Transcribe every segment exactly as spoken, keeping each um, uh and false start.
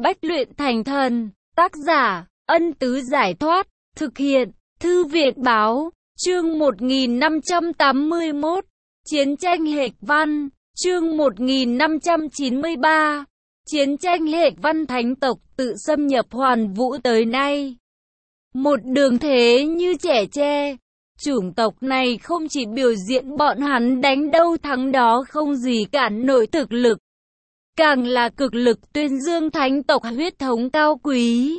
Bách luyện thành thần. Tác giả, Ân Tứ Giải Thoát. Thực hiện, Thư viện Báo. Chương một nghìn năm trăm tám mươi mốt. Chiến tranh Hệch Văn. Chương một nghìn năm trăm chín mươi ba. Chiến tranh Hệch Văn. Thánh tộc tự xâm nhập Hoàn Vũ tới nay. Một đường thế như trẻ tre. Chủng tộc này không chỉ biểu diễn bọn hắn đánh đâu thắng đó không gì cản nổi thực lực, càng là cực lực tuyên dương thánh tộc huyết thống cao quý.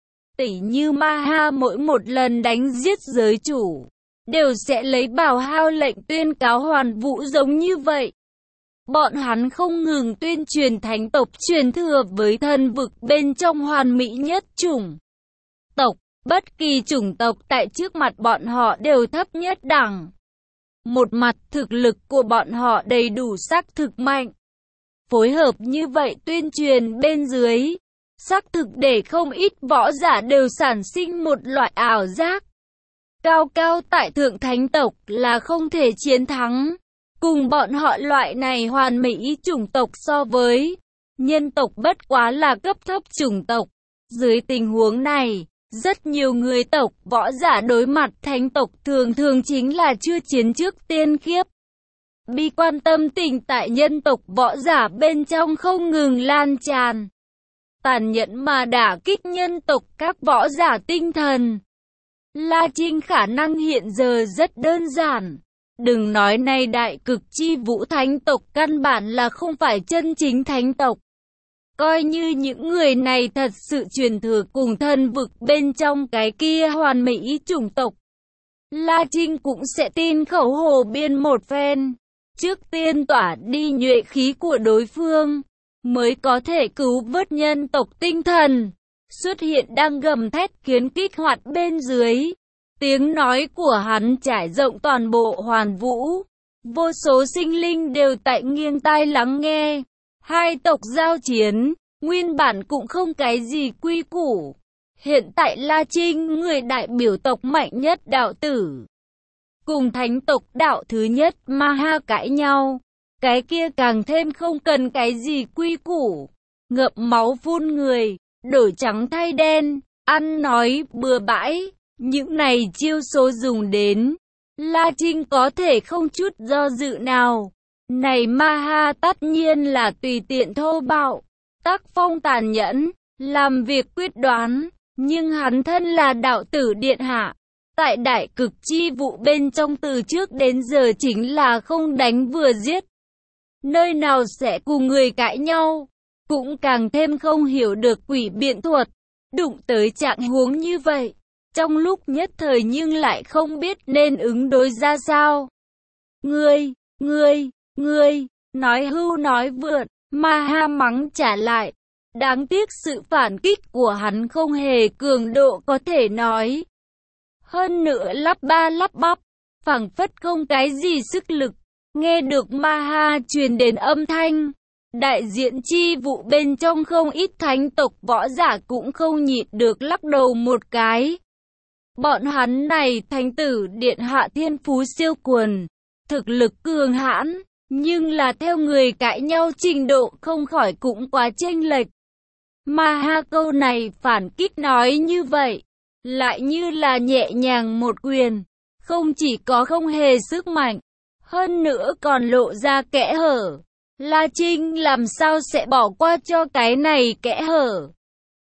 Tỷ như Ma-ha mỗi một lần đánh giết giới chủ, đều sẽ lấy Bảo Hao lệnh tuyên cáo Hoàn Vũ giống như vậy. Bọn hắn không ngừng tuyên truyền thánh tộc truyền thừa với thần vực bên trong hoàn mỹ nhất chủng tộc. Bất kỳ chủng tộc tại trước mặt bọn họ đều thấp nhất đẳng. Một mặt thực lực của bọn họ đầy đủ xác thực mạnh. Phối hợp như vậy tuyên truyền bên dưới, xác thực để không ít võ giả đều sản sinh một loại ảo giác. Cao cao tại thượng thánh tộc là không thể chiến thắng. Cùng bọn họ loại này hoàn mỹ chủng tộc so với, nhân tộc bất quá là cấp thấp chủng tộc. Dưới tình huống này, rất nhiều người tộc võ giả đối mặt thánh tộc thường thường chính là chưa chiến trước tiên khiếp. Bi quan tâm tình tại nhân tộc võ giả bên trong không ngừng lan tràn, tàn nhẫn mà đả kích nhân tộc các võ giả tinh thần. La Trinh khả năng hiện giờ rất đơn giản. Đừng nói này đại cực chi vũ thánh tộc căn bản là không phải chân chính thánh tộc. Coi như những người này thật sự truyền thừa cùng thân vực bên trong cái kia hoàn mỹ chủng tộc, La Trinh cũng sẽ tin khẩu hồ biên một phen. Trước tiên tỏa đi nhuệ khí của đối phương, mới có thể cứu vớt nhân tộc tinh thần. Xuất hiện đang gầm thét khiến kích hoạt bên dưới. Tiếng nói của hắn trải rộng toàn bộ Hoàn Vũ. Vô số sinh linh đều tại nghiêng tai lắng nghe. Hai tộc giao chiến, nguyên bản cũng không cái gì quy củ. Hiện tại La Trinh, người đại biểu tộc mạnh nhất đạo tử, cùng thánh tộc đạo thứ nhất Ma-ha cãi nhau. Cái kia càng thêm không cần cái gì quy củ. Ngập máu phun người, đổi trắng thay đen, ăn nói bừa bãi. Những này chiêu số dùng đến, La Trinh có thể không chút do dự nào. Này Ma-ha tất nhiên là tùy tiện thô bạo, tác phong tàn nhẫn, làm việc quyết đoán. Nhưng hắn thân là đạo tử điện hạ, tại đại cực chi vụ bên trong từ trước đến giờ chính là không đánh vừa giết. Nơi nào sẽ cùng người cãi nhau, cũng càng thêm không hiểu được quỷ biện thuật. Đụng tới trạng huống như vậy, trong lúc nhất thời nhưng lại không biết nên ứng đối ra sao. Ngươi, ngươi, ngươi, nói hưu nói vượn, Ma-ha mắng trả lại. Đáng tiếc sự phản kích của hắn không hề cường độ có thể nói. Hơn nữa lắp ba lắp bắp, phảng phất không cái gì sức lực. Nghe được Ma-ha truyền đến âm thanh, đại diện chi vụ bên trong không ít thánh tộc võ giả cũng không nhịn được lắc đầu một cái. Bọn hắn này thánh tử điện hạ thiên phú siêu quần, thực lực cường hãn, nhưng là theo người cãi nhau trình độ không khỏi cũng quá chênh lệch. Ma-ha câu này phản kích nói như vậy, lại như là nhẹ nhàng một quyền, không chỉ có không hề sức mạnh, hơn nữa còn lộ ra kẽ hở. La Trinh làm sao sẽ bỏ qua cho cái này kẽ hở?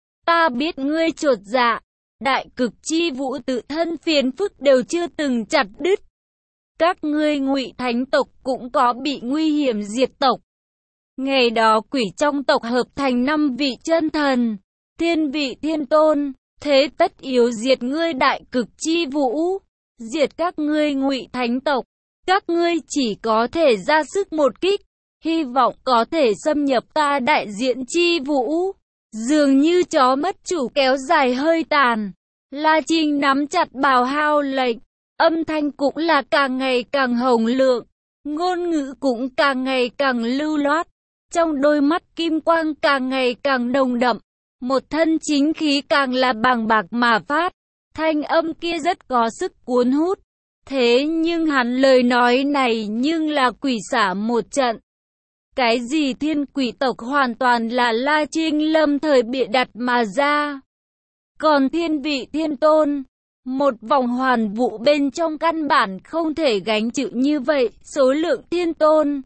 Ta biết ngươi chột dạ, đại cực chi vũ tự thân phiền phức đều chưa từng chặt đứt. Các ngươi Ngụy thánh tộc cũng có bị nguy hiểm diệt tộc. Ngày đó quỷ trong tộc hợp thành năm vị chân thần, thiên vị thiên tôn, thế tất yếu diệt ngươi đại cực chi vũ, diệt các ngươi Ngụy thánh tộc. Các ngươi chỉ có thể ra sức một kích, hy vọng có thể xâm nhập ta đại diện chi vũ. Dường như chó mất chủ kéo dài hơi tàn, La Trinh nắm chặt Bảo Hao lệnh, âm thanh cũng là càng ngày càng hồng lượng, ngôn ngữ cũng càng ngày càng lưu loát. Trong đôi mắt kim quang càng ngày càng nồng đậm, một thân chính khí càng là bàng bạc mà phát, thanh âm kia rất có sức cuốn hút. Thế nhưng hắn lời nói này nhưng là quỷ xả một trận. Cái gì thiên quỷ tộc hoàn toàn là La Trinh lâm thời bịa đặt mà ra. Còn thiên vị thiên tôn, một vòng hoàn vũ bên trong căn bản không thể gánh chịu như vậy, số lượng thiên tôn.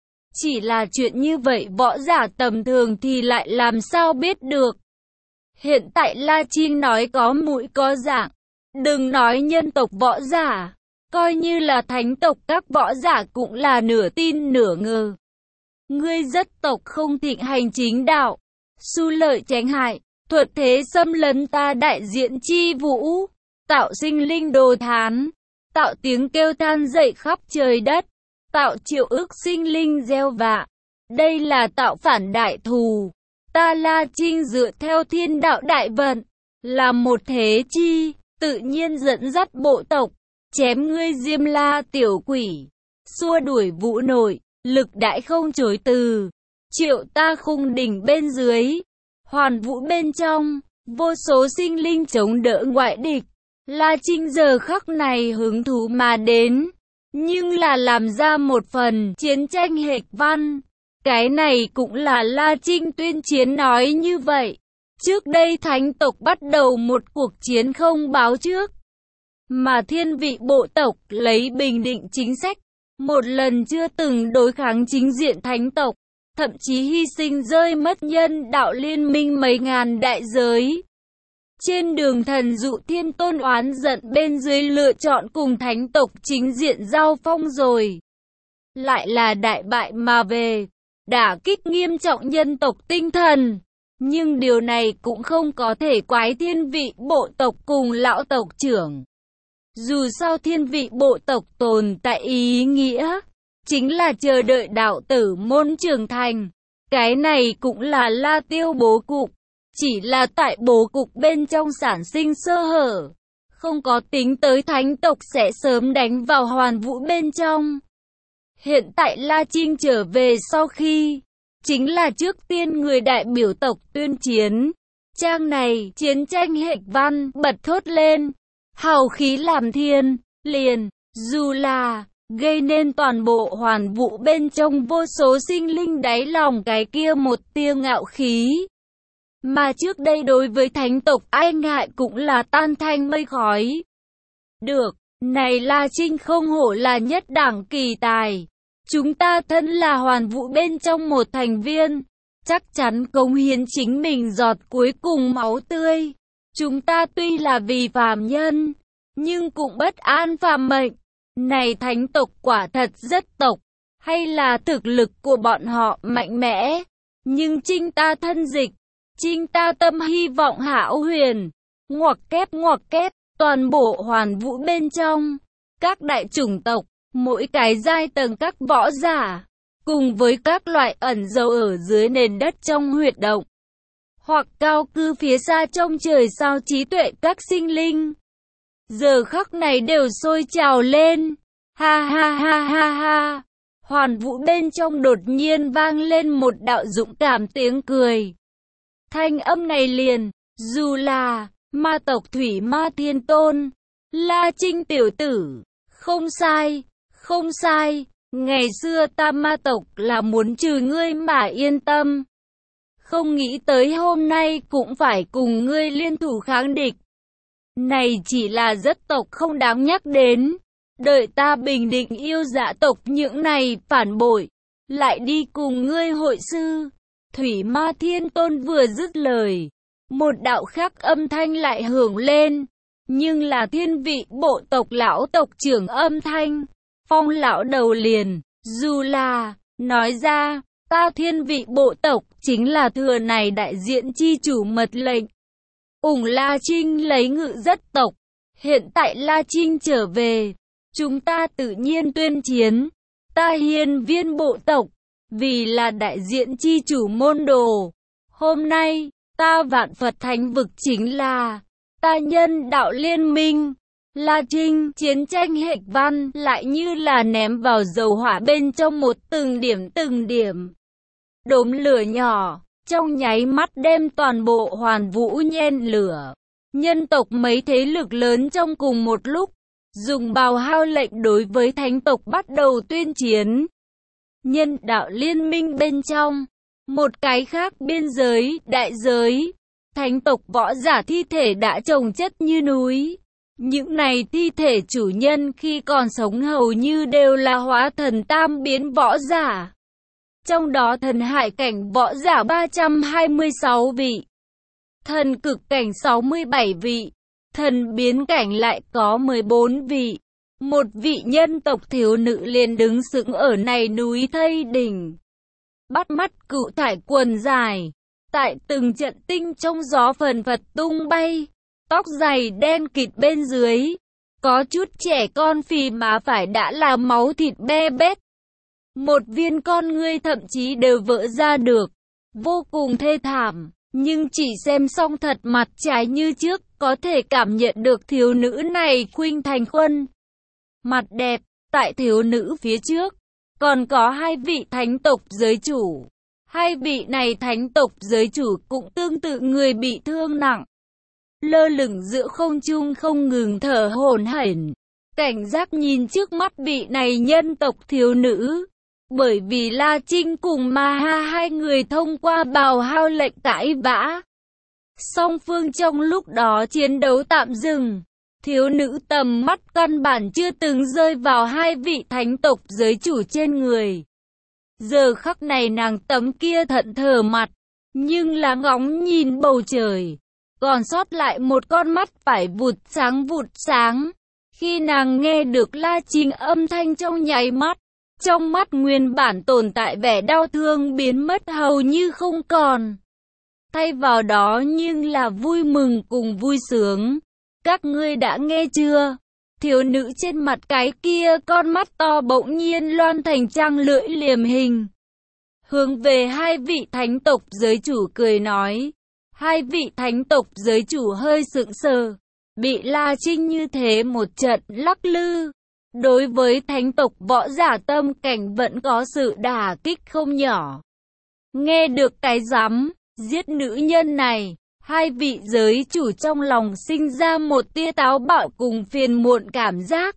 Chỉ là chuyện như vậy võ giả tầm thường thì lại làm sao biết được. Hiện tại La Trinh nói có mũi có dạng, đừng nói nhân tộc võ giả, coi như là thánh tộc các võ giả cũng là nửa tin nửa ngờ. Ngươi rất tộc không thịnh hành chính đạo, su lợi tránh hại, thuật thế xâm lấn ta đại diện chi vũ, tạo sinh linh đồ thán, tạo tiếng kêu than dậy khắp trời đất, tạo triệu ức sinh linh gieo vạ. Đây là tạo phản đại thù. Ta La Trinh dựa theo thiên đạo đại vận, là một thế chi, tự nhiên dẫn dắt bộ tộc, chém ngươi Diêm La tiểu quỷ, xua đuổi vũ nội, lực đại không chối từ, triệu ta khung đỉnh bên dưới, hoàn vũ bên trong, vô số sinh linh chống đỡ ngoại địch. La Trinh giờ khắc này hứng thú mà đến, nhưng là làm ra một phần chiến tranh hệt văn. Cái này cũng là La Trinh tuyên chiến nói như vậy. Trước đây thánh tộc bắt đầu một cuộc chiến không báo trước, mà thiên vị bộ tộc lấy bình định chính sách, một lần chưa từng đối kháng chính diện thánh tộc, thậm chí hy sinh rơi mất nhân đạo liên minh mấy ngàn đại giới. Trên đường thần dụ thiên tôn oán giận bên dưới lựa chọn cùng thánh tộc chính diện giao phong rồi. Lại là đại bại mà về, đả kích nghiêm trọng nhân tộc tinh thần. Nhưng điều này cũng không có thể quái thiên vị bộ tộc cùng lão tộc trưởng. Dù sao thiên vị bộ tộc tồn tại ý nghĩa, chính là chờ đợi đạo tử môn trưởng thành. Cái này cũng là La Tiêu bố cục. Chỉ là tại bố cục bên trong sản sinh sơ hở, không có tính tới thánh tộc sẽ sớm đánh vào hoàn vũ bên trong. Hiện tại La Trinh trở về sau khi, chính là trước tiên người đại biểu tộc tuyên chiến. Trang này, chiến tranh hệt văn, bật thốt lên, hào khí làm thiên, liền, dù là, gây nên toàn bộ hoàn vũ bên trong vô số sinh linh đáy lòng cái kia một tia ngạo khí. Mà trước đây đối với thánh tộc ai ngại cũng là tan thanh mây khói. Được, này La Trinh không hổ là nhất đẳng kỳ tài. Chúng ta thân là hoàn vũ bên trong một thành viên, chắc chắn cống hiến chính mình giọt cuối cùng máu tươi. Chúng ta tuy là vì phàm nhân, nhưng cũng bất an phàm mệnh. Này thánh tộc quả thật rất tộc, hay là thực lực của bọn họ mạnh mẽ, nhưng Trinh ta thân dịch. Trinh ta tâm hy vọng hão huyền, ngoặc kép ngoặc kép, toàn bộ hoàn vũ bên trong, các đại chủng tộc, mỗi cái giai tầng các võ giả, cùng với các loại ẩn dấu ở dưới nền đất trong huyệt động, hoặc cao cư phía xa trong trời sao trí tuệ các sinh linh. Giờ khắc này đều sôi trào lên, ha ha ha ha ha, hoàn vũ bên trong đột nhiên vang lên một đạo dũng cảm tiếng cười. Thanh âm này liền, dù là, ma tộc Thủy Ma Thiên Tôn, La Trinh tiểu tử, không sai, không sai, ngày xưa ta ma tộc là muốn trừ ngươi mà yên tâm. Không nghĩ tới hôm nay cũng phải cùng ngươi liên thủ kháng địch. Này chỉ là rất tộc không đáng nhắc đến, đợi ta bình định yêu dã tộc những này phản bội, lại đi cùng ngươi hội sư. Thủy Ma Thiên Tôn vừa dứt lời, một đạo khác âm thanh lại hưởng lên, nhưng là thiên vị bộ tộc lão tộc trưởng âm thanh. Phong lão đầu liền, dù là, nói ra, ta thiên vị bộ tộc chính là thừa này đại diện chi chủ mật lệnh. Ủng La Trinh lấy ngự rất tộc, hiện tại La Trinh trở về, chúng ta tự nhiên tuyên chiến, ta hiên viên bộ tộc. Vì là đại diện chi chủ môn đồ, hôm nay, ta vạn Phật thánh vực chính là, ta nhân đạo liên minh. La Trinh, chiến tranh hệt văn, lại như là ném vào dầu hỏa bên trong một từng điểm từng điểm. Đốm lửa nhỏ, trong nháy mắt đem toàn bộ hoàn vũ nhen lửa. Nhân tộc mấy thế lực lớn trong cùng một lúc, dùng bào hao lệnh đối với thánh tộc bắt đầu tuyên chiến. nhân đạo liên minh bên trong. Một cái khác biên giới, đại giới, thánh tộc võ giả thi thể đã chồng chất như núi. Những này thi thể chủ nhân khi còn sống hầu như đều là hóa thần tam biến võ giả. Trong đó thần hải cảnh võ giả ba trăm hai mươi sáu vị, thần cực cảnh sáu mươi bảy vị, thần biến cảnh lại có mười bốn vị. Một vị nhân tộc thiếu nữ liền đứng sững ở này núi thây đỉnh. Bắt mắt cự thải quần dài, tại từng trận tinh trong gió phần phật tung bay, tóc dày đen kịt bên dưới, có chút trẻ con phì má phải đã là máu thịt be bét. Một viên con ngươi thậm chí đều vỡ ra được, vô cùng thê thảm, nhưng chỉ xem xong thật mặt trái như trước, có thể cảm nhận được thiếu nữ này khuynh thành khuôn. Mặt đẹp, tại thiếu nữ phía trước, còn có hai vị thánh tộc giới chủ. Hai vị này thánh tộc giới chủ cũng tương tự người bị thương nặng. Lơ lửng giữa không trung không ngừng thở hổn hển, cảnh giác nhìn trước mắt vị này nhân tộc thiếu nữ. Bởi vì La Trinh cùng Ma Ha hai người thông qua bào hao lệnh cãi vã. Song phương trong lúc đó chiến đấu tạm dừng. Thiếu nữ tầm mắt căn bản chưa từng rơi vào hai vị thánh tộc giới chủ trên người. Giờ khắc này nàng tấm kia thẫn thờ mặt, nhưng là ngóng nhìn bầu trời. Còn sót lại một con mắt phải vụt sáng vụt sáng. Khi nàng nghe được La Trinh âm thanh trong nháy mắt, trong mắt nguyên bản tồn tại vẻ đau thương biến mất hầu như không còn. Thay vào đó nhưng là vui mừng cùng vui sướng. Các ngươi đã nghe chưa? Thiếu nữ trên mặt cái kia con mắt to bỗng nhiên loan thành trăng lưỡi liềm hình. Hướng về hai vị thánh tộc giới chủ cười nói. Hai vị thánh tộc giới chủ hơi sững sờ. Bị La Trinh như thế một trận lắc lư. Đối với thánh tộc võ giả tâm cảnh vẫn có sự đả kích không nhỏ. Nghe được cái rắm giết nữ nhân này, hai vị giới chủ trong lòng sinh ra một tia táo bạo cùng phiền muộn cảm giác.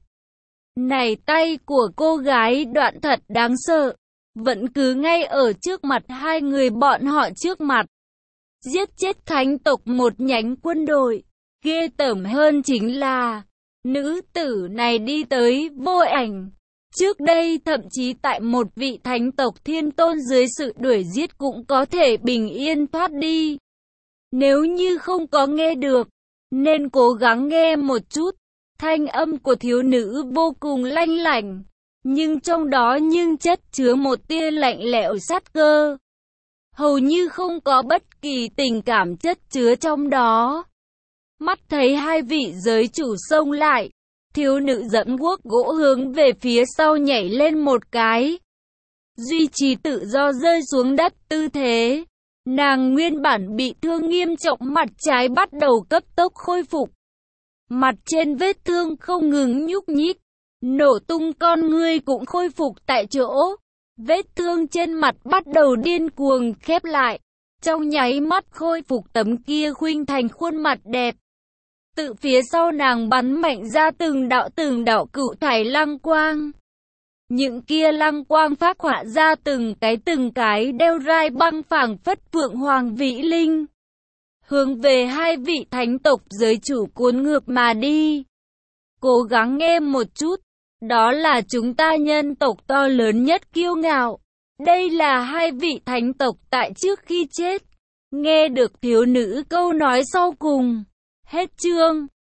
Này tay của cô gái đoạn thật đáng sợ, vẫn cứ ngay ở trước mặt hai người bọn họ trước mặt. Giết chết thánh tộc một nhánh quân đội, ghê tởm hơn chính là nữ tử này đi tới vô ảnh. Trước đây thậm chí tại một vị thánh tộc thiên tôn dưới sự đuổi giết cũng có thể bình yên thoát đi. Nếu như không có nghe được, nên cố gắng nghe một chút. Thanh âm của thiếu nữ vô cùng lanh lảnh, nhưng trong đó nhưng chất chứa một tia lạnh lẽo sát cơ. Hầu như không có bất kỳ tình cảm chất chứa trong đó. Mắt thấy hai vị giới chủ xông lại, thiếu nữ dẫn guốc gỗ hướng về phía sau nhảy lên một cái. Duy trì tự do rơi xuống đất tư thế. Nàng nguyên bản bị thương nghiêm trọng mặt trái bắt đầu cấp tốc khôi phục. Mặt trên vết thương không ngừng nhúc nhích. Nổ tung con ngươi cũng khôi phục tại chỗ. Vết thương trên mặt bắt đầu điên cuồng khép lại. Trong nháy mắt khôi phục tấm kia khuynh thành khuôn mặt đẹp. Tự phía sau nàng bắn mạnh ra từng đạo từng đạo cựu thải lăng quang. Những kia lăng quang phát họa ra từng cái từng cái đeo rai băng phảng phất phượng hoàng vĩ linh. Hướng về hai vị thánh tộc giới chủ cuốn ngược mà đi. Cố gắng nghe một chút, đó là chúng ta nhân tộc to lớn nhất kiêu ngạo. Đây là hai vị thánh tộc tại trước khi chết. Nghe được thiếu nữ câu nói sau cùng. Hết chương.